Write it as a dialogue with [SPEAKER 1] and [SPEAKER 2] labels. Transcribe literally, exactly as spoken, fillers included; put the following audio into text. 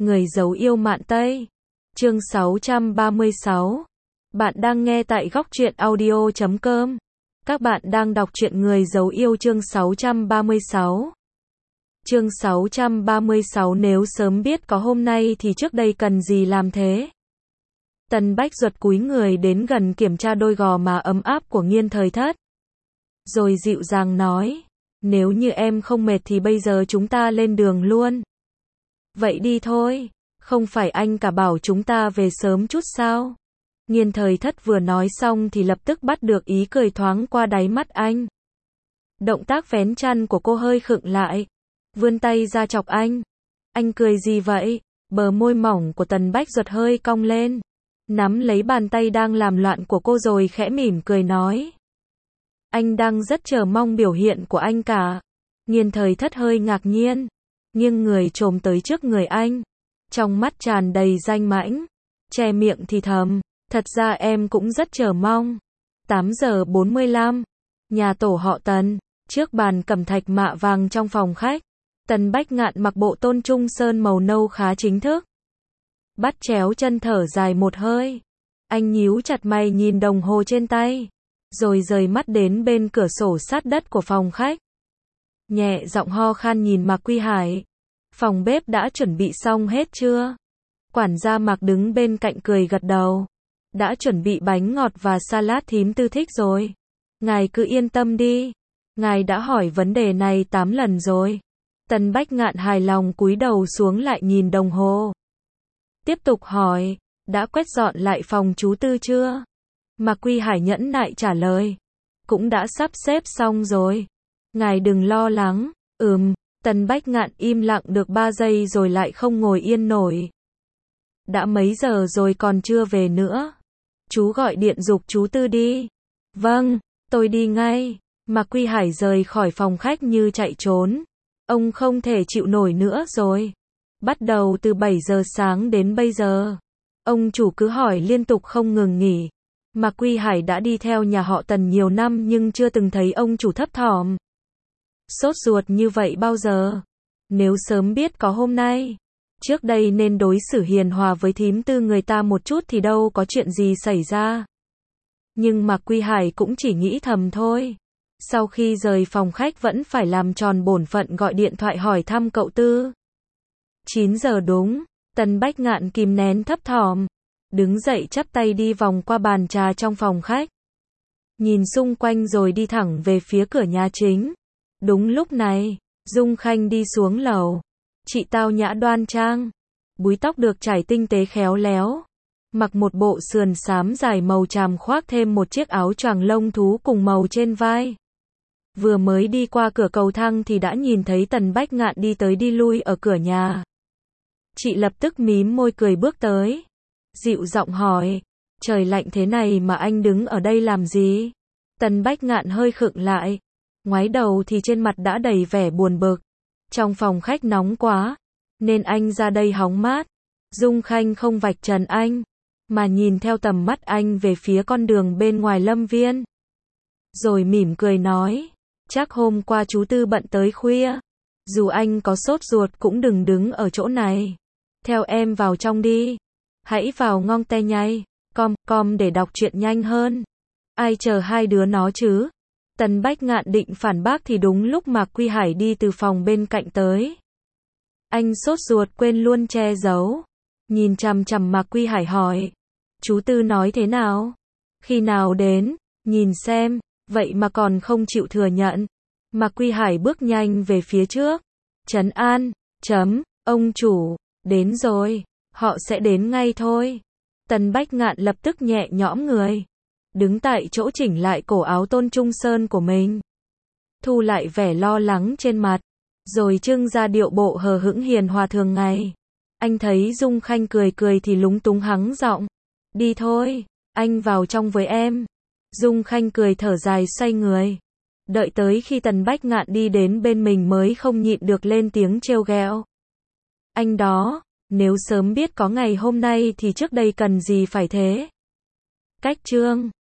[SPEAKER 1] Người giấu yêu Mạn Tây. Chương sáu trăm ba mươi sáu. Bạn đang nghe tại góc truyện audio chấm com. Các bạn đang đọc truyện Người giấu yêu chương sáu trăm ba mươi sáu. Chương sáu trăm ba mươi sáu nếu sớm biết có hôm nay thì trước đây cần gì làm thế. Tần Bách Duật cúi người đến gần kiểm tra đôi gò má ấm áp của Nghiên Thời Thất. Rồi dịu dàng nói, nếu như em không mệt thì bây giờ chúng ta lên đường luôn. Vậy đi thôi, không phải anh cả bảo chúng ta về sớm chút sao? Nghiên Thời Thất vừa nói xong thì lập tức bắt được ý cười thoáng qua đáy mắt anh. Động tác vén chăn của cô hơi khựng lại, vươn tay ra chọc anh. Anh cười gì vậy? Bờ môi mỏng của Tần Bách Duật hơi cong lên, nắm lấy bàn tay đang làm loạn của cô rồi khẽ mỉm cười nói. Anh đang rất chờ mong biểu hiện của anh cả. Nghiên Thời Thất hơi ngạc nhiên, nghiêng người chồm tới trước người anh, trong mắt tràn đầy danh mãnh, che miệng thì thầm, thật ra em cũng rất chờ mong. tám giờ bốn mươi lăm, nhà tổ họ Tần, trước bàn cẩm thạch mạ vàng trong phòng khách, Tần Bách Ngạn mặc bộ tôn trung sơn màu nâu khá chính thức. Bắt chéo chân thở dài một hơi, anh nhíu chặt mày nhìn đồng hồ trên tay, rồi rời mắt đến bên cửa sổ sát đất của phòng khách. Nhẹ giọng ho khan nhìn Mạc Quy Hải, phòng bếp đã chuẩn bị xong hết chưa? Quản gia Mạc đứng bên cạnh cười gật đầu, đã chuẩn bị bánh ngọt và salad thím tư thích rồi. Ngài cứ yên tâm đi, ngài đã hỏi vấn đề này tám lần rồi. Tần Bách Ngạn hài lòng cúi đầu xuống lại nhìn đồng hồ. Tiếp tục hỏi, đã quét dọn lại phòng chú Tư chưa? Mạc Quy Hải nhẫn nại trả lời, cũng đã sắp xếp xong rồi. Ngài đừng lo lắng. Ừm. Tần Bách Ngạn im lặng được ba giây rồi lại không ngồi yên nổi. Đã mấy giờ rồi còn chưa về nữa? Chú gọi điện giục chú Tư đi. Vâng, tôi đi ngay. Mạc Quy Hải rời khỏi phòng khách như chạy trốn. Ông không thể chịu nổi nữa rồi. Bắt đầu từ bảy giờ sáng đến bây giờ, ông chủ cứ hỏi liên tục không ngừng nghỉ. Mạc Quy Hải đã đi theo nhà họ Tần nhiều năm nhưng chưa từng thấy ông chủ thấp thỏm, sốt ruột như vậy bao giờ. Nếu sớm biết có hôm nay, trước đây nên đối xử hiền hòa với thím Tư người ta một chút thì đâu có chuyện gì xảy ra. Nhưng Mạc Quy Hải cũng chỉ nghĩ thầm thôi. Sau khi rời phòng khách vẫn phải làm tròn bổn phận gọi điện thoại hỏi thăm cậu Tư. chín giờ đúng, Tần Bách Ngạn kìm nén thấp thỏm, đứng dậy chắp tay đi vòng qua bàn trà trong phòng khách, nhìn xung quanh rồi đi thẳng về phía cửa nhà chính. Đúng lúc này, Dung Khanh đi xuống lầu. Chị tao nhã đoan trang, búi tóc được chải tinh tế khéo léo, mặc một bộ sườn xám dài màu tràm khoác thêm một chiếc áo choàng lông thú cùng màu trên vai. Vừa mới đi qua cửa cầu thang thì đã nhìn thấy Tần Bách Ngạn đi tới đi lui ở cửa nhà. Chị lập tức mím môi cười bước tới, dịu giọng hỏi, trời lạnh thế này mà anh đứng ở đây làm gì? Tần Bách Ngạn hơi khựng lại, ngoái đầu thì trên mặt đã đầy vẻ buồn bực. Trong phòng khách nóng quá, nên anh ra đây hóng mát. Dung Khanh không vạch trần anh, mà nhìn theo tầm mắt anh về phía con đường bên ngoài lâm viên. Rồi mỉm cười nói, chắc hôm qua chú Tư bận tới khuya. Dù anh có sốt ruột cũng đừng đứng ở chỗ này. Theo em vào trong đi. Hãy vào ngong te nhay, com, com để đọc truyện nhanh hơn. Ai chờ hai đứa nó chứ? Tần Bách Ngạn định phản bác thì đúng lúc Mạc Quy Hải đi từ phòng bên cạnh tới. Anh sốt ruột quên luôn che giấu, nhìn chằm chằm Mạc Quy Hải hỏi, chú Tư nói thế nào? Khi nào đến? Nhìn xem, vậy mà còn không chịu thừa nhận. Mạc Quy Hải bước nhanh về phía trước, trấn an, chấm, ông chủ, đến rồi, họ sẽ đến ngay thôi. Tần Bách Ngạn lập tức nhẹ nhõm người, đứng tại chỗ chỉnh lại cổ áo tôn trung sơn của mình, thu lại vẻ lo lắng trên mặt, rồi trưng ra điệu bộ hờ hững hiền hòa thường ngày. Anh thấy Dung Khanh cười cười thì lúng túng hắng giọng, đi thôi, anh vào trong với em. Dung Khanh cười thở dài xoay người, đợi tới khi Tần Bách Ngạn đi đến bên mình mới không nhịn được lên tiếng trêu ghẹo. Anh đó, nếu sớm biết có ngày hôm nay thì trước đây cần gì phải thế. Cách chương